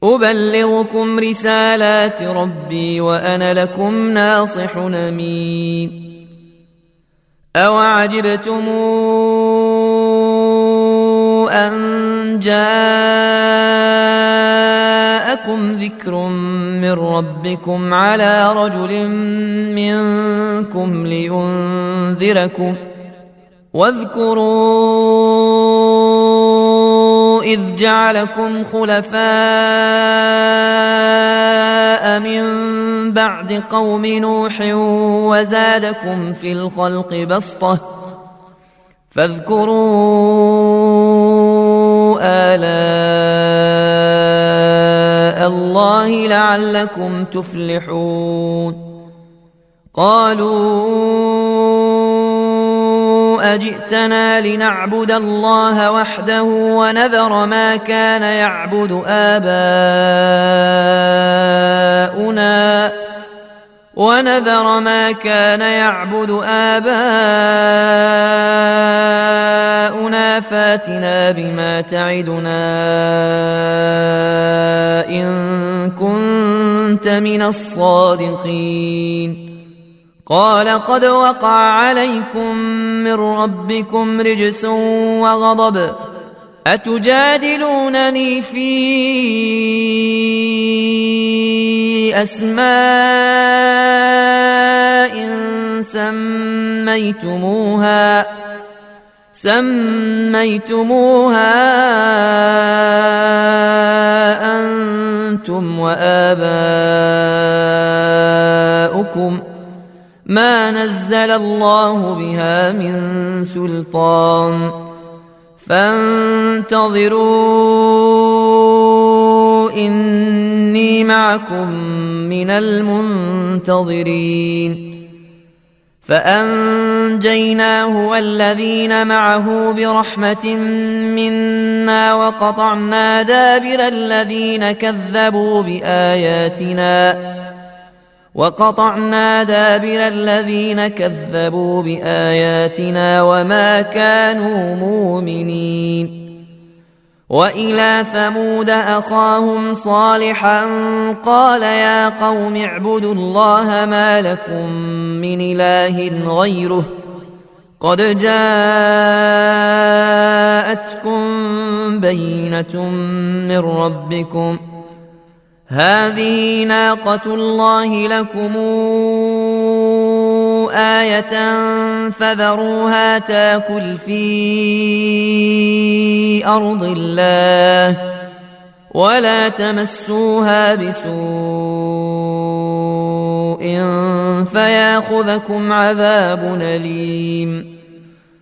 أبلغكم رسالات ربي وأنا لكم ناصح أمين. أوعجبتم أن جاءكم ذكر من ربكم على رجل منكم لينذركم واذكروا إذ جعلكم خلفاء من بعد قوم نوح وزادكم في الخلق بسطة فاذكروا آلاء الله لعلكم تفلحون. قالوا أجئتنا لنعبد الله وحده ونذر ما كان يعبد آباؤنا فاتنا بما تعدنا إن كنت من الصادقين. قال قد وقع عليكم من ربكم رجس وغضب أتجادلونني في أسماء سميتموها أنتم وآباؤكم ما نزل الله بها من سلطان فانتظروا إني معكم من المنتظرين. فأنجيناه والذين معه برحمة منا وقطعنا دابر الذين كذبوا بآياتنا وما كانوا مؤمنين. وإلى ثمود أخاهم صالحا قال يا قوم اعبدوا الله ما لكم من إله غيره قد جاءتكم بينة من ربكم هذه ناقة الله لكم آية فذروها تاكل في أرض الله ولا تمسوها بسوء فياخذكم عذاب أليم.